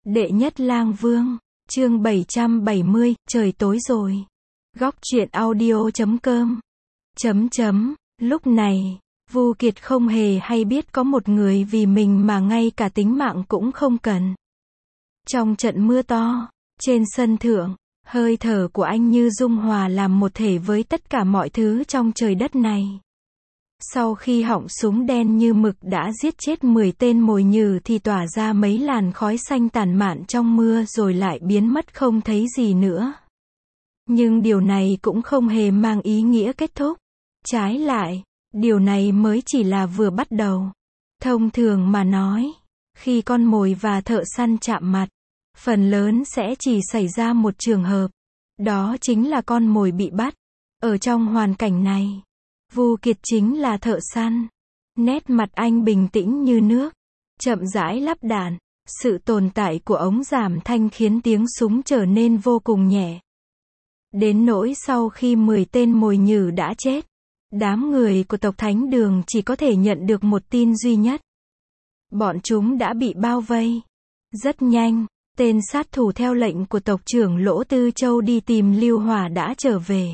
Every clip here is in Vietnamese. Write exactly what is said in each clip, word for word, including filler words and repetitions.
Đệ nhất lang vương, chương bảy trăm bảy mươi, trời tối rồi. Góc truyện audio chấm com. Chấm chấm, lúc này, Vu Kiệt không hề hay biết có một người vì mình mà ngay cả tính mạng cũng không cần. Trong trận mưa to, trên sân thượng, hơi thở của anh như dung hòa làm một thể với tất cả mọi thứ trong trời đất này. Sau khi họng súng đen như mực đã giết chết mười tên mồi nhử thì tỏa ra mấy làn khói xanh tản mạn trong mưa rồi lại biến mất không thấy gì nữa. Nhưng điều này cũng không hề mang ý nghĩa kết thúc. Trái lại, điều này mới chỉ là vừa bắt đầu. Thông thường mà nói, khi con mồi và thợ săn chạm mặt, phần lớn sẽ chỉ xảy ra một trường hợp. Đó chính là con mồi bị bắt. Ở trong hoàn cảnh này, Vu Kiệt chính là thợ săn. Nét mặt anh bình tĩnh như nước, chậm rãi lắp đạn. Sự tồn tại của ống giảm thanh khiến tiếng súng trở nên vô cùng nhẹ. Đến nỗi sau khi mười tên mồi nhử đã chết, đám người của tộc Thánh Đường chỉ có thể nhận được một tin duy nhất. Bọn chúng đã bị bao vây. Rất nhanh, tên sát thủ theo lệnh của tộc trưởng Lỗ Tư Châu đi tìm Lưu Hỏa đã trở về.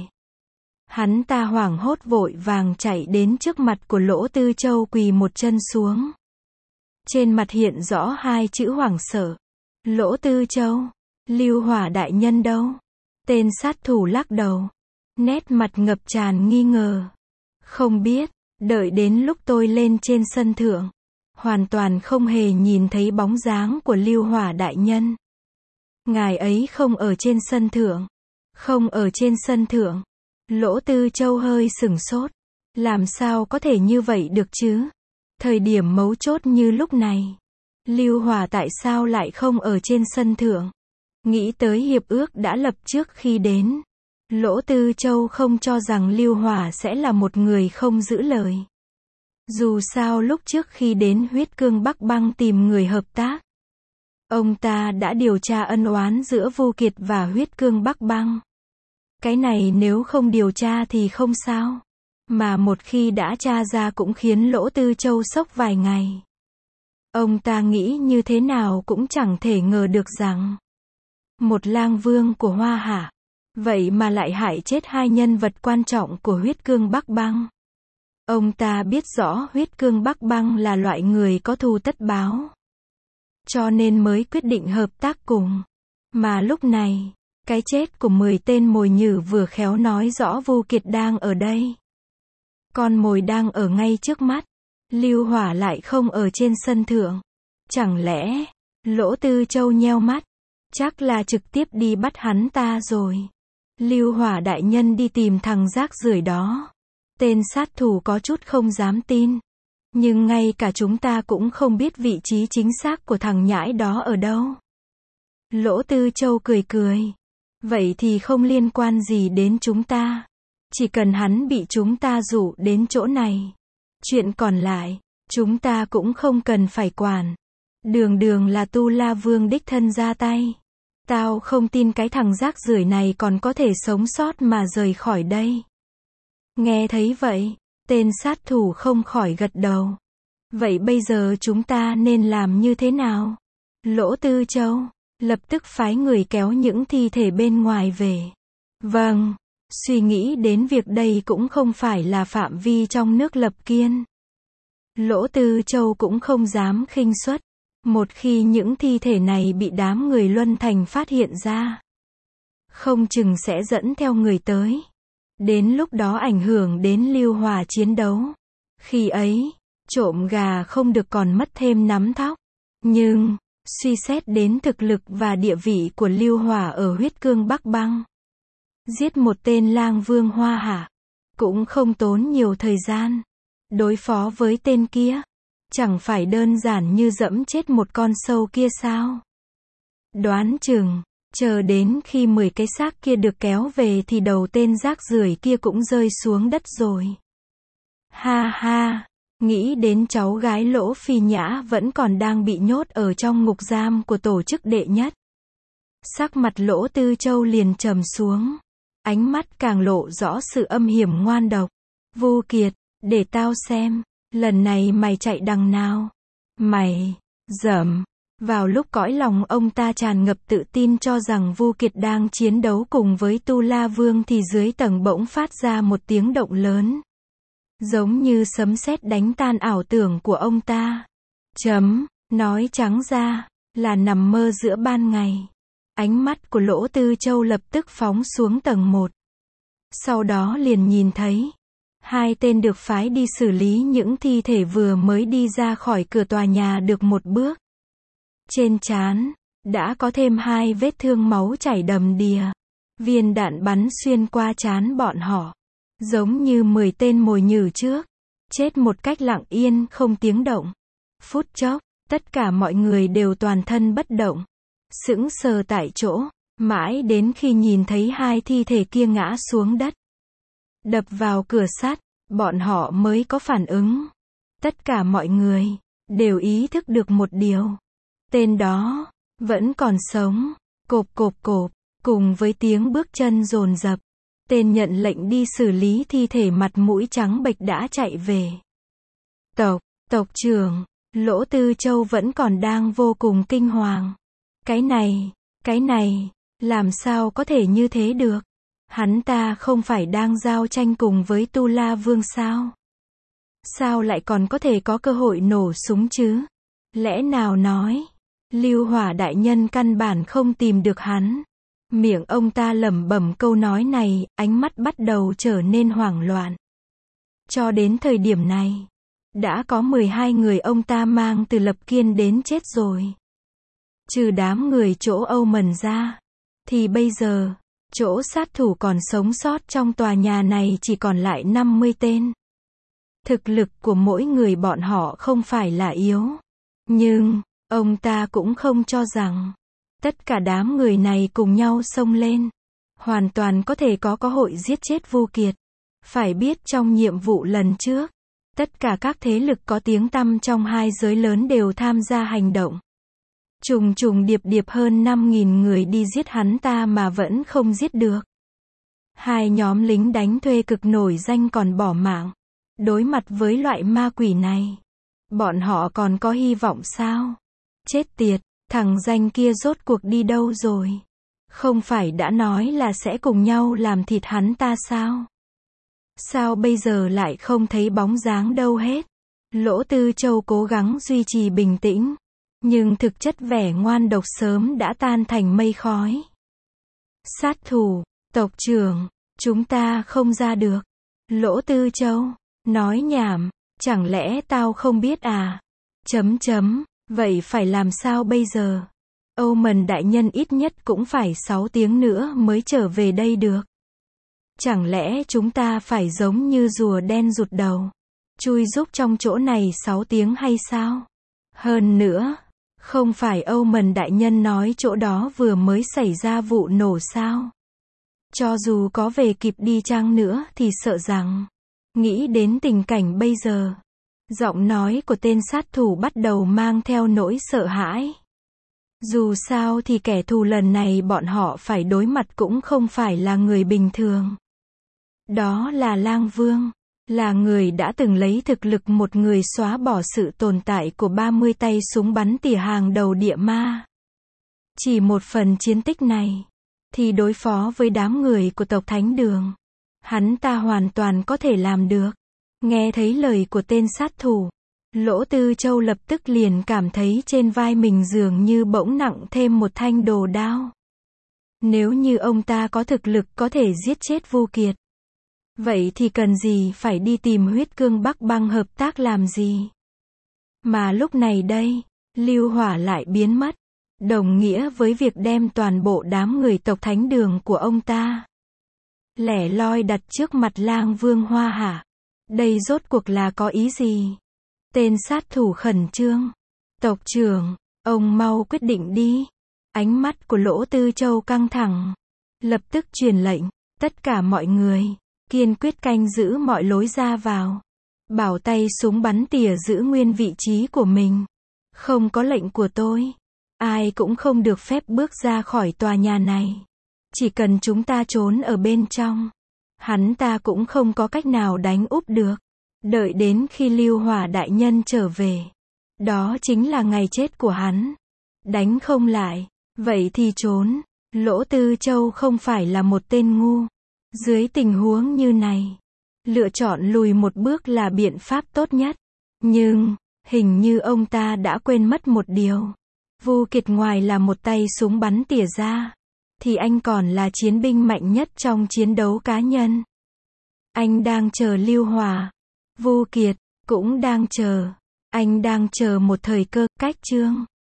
Hắn ta hoảng hốt vội vàng chạy đến trước mặt của Lỗ Tư Châu quỳ một chân xuống. Trên mặt hiện rõ hai chữ hoảng sợ. Lỗ Tư Châu, Lưu Hỏa đại nhân đâu? Tên sát thủ lắc đầu, nét mặt ngập tràn nghi ngờ. Không biết, đợi đến lúc tôi lên trên sân thượng, hoàn toàn không hề nhìn thấy bóng dáng của Lưu Hỏa đại nhân. Ngài ấy không ở trên sân thượng. Không ở trên sân thượng. Lỗ Tư Châu hơi sửng sốt. Làm sao có thể như vậy được chứ? Thời điểm mấu chốt như lúc này, Lưu Hỏa tại sao lại không ở trên sân thượng? Nghĩ tới hiệp ước đã lập trước khi đến, Lỗ Tư Châu không cho rằng Lưu Hỏa sẽ là một người không giữ lời. Dù sao lúc trước khi đến Huyết Cương Bắc Băng tìm người hợp tác, ông ta đã điều tra ân oán giữa Vu Kiệt và Huyết Cương Bắc Băng. Cái này nếu không điều tra thì không sao. Mà một khi đã tra ra cũng khiến Lỗ Tư Châu sốc vài ngày. Ông ta nghĩ như thế nào cũng chẳng thể ngờ được rằng một lang vương của Hoa Hạ, vậy mà lại hại chết hai nhân vật quan trọng của Huyết Cương Bắc Băng. Ông ta biết rõ Huyết Cương Bắc Băng là loại người có thù tất báo, cho nên mới quyết định hợp tác cùng. Mà lúc này, cái chết của mười tên mồi nhử vừa khéo nói rõ Vu Kiệt đang ở đây. Con mồi đang ở ngay trước mắt. Lưu Hỏa lại không ở trên sân thượng. Chẳng lẽ, Lỗ Tư Châu nheo mắt, chắc là trực tiếp đi bắt hắn ta rồi. Lưu Hỏa đại nhân đi tìm thằng rác rưởi đó. Tên sát thủ có chút không dám tin. Nhưng ngay cả chúng ta cũng không biết vị trí chính xác của thằng nhãi đó ở đâu. Lỗ Tư Châu cười cười. Vậy thì không liên quan gì đến chúng ta. Chỉ cần hắn bị chúng ta dụ đến chỗ này, chuyện còn lại, chúng ta cũng không cần phải quản. Đường đường là Tu La Vương đích thân ra tay. Tao không tin cái thằng rác rưởi này còn có thể sống sót mà rời khỏi đây. Nghe thấy vậy, tên sát thủ không khỏi gật đầu. Vậy bây giờ chúng ta nên làm như thế nào? Lỗ Tư Châu lập tức phái người kéo những thi thể bên ngoài về. Vâng. Suy nghĩ đến việc đây cũng không phải là phạm vi trong nước Lập Kiên. Lỗ Tư Châu cũng không dám khinh suất. Một khi những thi thể này bị đám người Luân Thành phát hiện ra, không chừng sẽ dẫn theo người tới. Đến lúc đó ảnh hưởng đến Lưu Hỏa chiến đấu. Khi ấy, trộm gà không được còn mất thêm nắm thóc. Nhưng, suy xét đến thực lực và địa vị của Lưu Hỏa ở Huyết Cương Bắc Băng, giết một tên lang vương Hoa Hạ cũng không tốn nhiều thời gian. Đối phó với tên kia, chẳng phải đơn giản như dẫm chết một con sâu kia sao? Đoán chừng, chờ đến khi mười cái xác kia được kéo về thì đầu tên rác rưởi kia cũng rơi xuống đất rồi. Ha ha, nghĩ đến cháu gái Lỗ Phi Nhã vẫn còn đang bị nhốt ở trong ngục giam của tổ chức đệ nhất. Sắc mặt Lỗ Tư Châu liền trầm xuống. Ánh mắt càng lộ rõ sự âm hiểm ngoan độc. Vu Kiệt, để tao xem, lần này mày chạy đằng nào? Mày, dởm. Vào lúc cõi lòng ông ta tràn ngập tự tin cho rằng Vu Kiệt đang chiến đấu cùng với Tu La Vương thì dưới tầng bỗng phát ra một tiếng động lớn. Giống như sấm sét đánh tan ảo tưởng của ông ta. Chấm, nói trắng ra, là nằm mơ giữa ban ngày. Ánh mắt của Lỗ Tư Châu lập tức phóng xuống tầng một. Sau đó liền nhìn thấy hai tên được phái đi xử lý những thi thể vừa mới đi ra khỏi cửa tòa nhà được một bước. Trên trán đã có thêm hai vết thương máu chảy đầm đìa. Viên đạn bắn xuyên qua trán bọn họ, giống như mười tên mồi nhử trước, chết một cách lặng yên không tiếng động. Phút chốc, tất cả mọi người đều toàn thân bất động, sững sờ tại chỗ, mãi đến khi nhìn thấy hai thi thể kia ngã xuống đất, đập vào cửa sắt, bọn họ mới có phản ứng. Tất cả mọi người đều ý thức được một điều. Tên đó vẫn còn sống. Cộp cộp cộp, cùng với tiếng bước chân dồn dập, tên nhận lệnh đi xử lý thi thể mặt mũi trắng bệch đã chạy về. Tộc, tộc trưởng, Lỗ Tư Châu vẫn còn đang vô cùng kinh hoàng. Cái này, cái này, làm sao có thể như thế được? Hắn ta không phải đang giao tranh cùng với Tu La Vương sao? Sao lại còn có thể có cơ hội nổ súng chứ? Lẽ nào nói, Lưu Hỏa đại nhân căn bản không tìm được hắn? Miệng ông ta lẩm bẩm câu nói này, ánh mắt bắt đầu trở nên hoảng loạn. Cho đến thời điểm này, đã có mười hai người ông ta mang từ Lập Kiên đến chết rồi. Trừ đám người chỗ Âu Mần ra, thì bây giờ, chỗ sát thủ còn sống sót trong tòa nhà này chỉ còn lại năm mươi tên. Thực lực của mỗi người bọn họ không phải là yếu. Nhưng, ông ta cũng không cho rằng tất cả đám người này cùng nhau xông lên, hoàn toàn có thể có cơ hội giết chết Vu Kiệt. Phải biết trong nhiệm vụ lần trước, tất cả các thế lực có tiếng tăm trong hai giới lớn đều tham gia hành động. Trùng trùng điệp điệp hơn năm nghìn người đi giết hắn ta mà vẫn không giết được. Hai nhóm lính đánh thuê cực nổi danh còn bỏ mạng. Đối mặt với loại ma quỷ này, bọn họ còn có hy vọng sao? Chết tiệt, thằng danh kia rốt cuộc đi đâu rồi? Không phải đã nói là sẽ cùng nhau làm thịt hắn ta sao? Sao bây giờ lại không thấy bóng dáng đâu hết? Lỗ Tư Châu cố gắng duy trì bình tĩnh, nhưng thực chất vẻ ngoan độc sớm đã tan thành mây khói. Sát thủ, tộc trưởng, chúng ta không ra được. Lỗ Tư Châu, nói nhảm, chẳng lẽ tao không biết à? Chấm chấm, vậy phải làm sao bây giờ? Âu Mần đại nhân ít nhất cũng phải sáu tiếng nữa mới trở về đây được. Chẳng lẽ chúng ta phải giống như rùa đen rụt đầu, chui rúc trong chỗ này sáu tiếng hay sao? Hơn nữa, không phải Âu Mần đại nhân nói chỗ đó vừa mới xảy ra vụ nổ sao? Cho dù có về kịp đi chăng nữa thì sợ rằng, nghĩ đến tình cảnh bây giờ, giọng nói của tên sát thủ bắt đầu mang theo nỗi sợ hãi. Dù sao thì kẻ thù lần này bọn họ phải đối mặt cũng không phải là người bình thường. Đó là Lang Vương, là người đã từng lấy thực lực một người xóa bỏ sự tồn tại của ba mươi tay súng bắn tỉa hàng đầu địa ma. Chỉ một phần chiến tích này, thì đối phó với đám người của tộc Thánh Đường, hắn ta hoàn toàn có thể làm được. Nghe thấy lời của tên sát thủ, Lỗ Tư Châu lập tức liền cảm thấy trên vai mình dường như bỗng nặng thêm một thanh đồ đao. Nếu như ông ta có thực lực có thể giết chết Vu Kiệt, vậy thì cần gì phải đi tìm Huyết Cương Bắc Băng hợp tác làm gì? Mà lúc này đây, Lưu Hỏa lại biến mất, đồng nghĩa với việc đem toàn bộ đám người tộc Thánh Đường của ông ta lẻ loi đặt trước mặt Lang Vương Hoa Hạ. Đây rốt cuộc là có ý gì? Tên sát thủ khẩn trương. Tộc trưởng, ông mau quyết định đi. Ánh mắt của Lỗ Tư Châu căng thẳng. Lập tức truyền lệnh, tất cả mọi người, kiên quyết canh giữ mọi lối ra vào. Bảo tay súng bắn tỉa giữ nguyên vị trí của mình. Không có lệnh của tôi, ai cũng không được phép bước ra khỏi tòa nhà này. Chỉ cần chúng ta trốn ở bên trong, hắn ta cũng không có cách nào đánh úp được. Đợi đến khi Lưu Hỏa đại nhân trở về, đó chính là ngày chết của hắn. Đánh không lại, vậy thì trốn. Lỗ Tư Châu không phải là một tên ngu. Dưới tình huống như này, lựa chọn lùi một bước là biện pháp tốt nhất. Nhưng, hình như ông ta đã quên mất một điều. Vu Kiệt ngoài là một tay súng bắn tỉa ra, thì anh còn là chiến binh mạnh nhất trong chiến đấu cá nhân. Anh đang chờ Lưu Hòa. Vu Kiệt cũng đang chờ. Anh đang chờ một thời cơ, cách chương.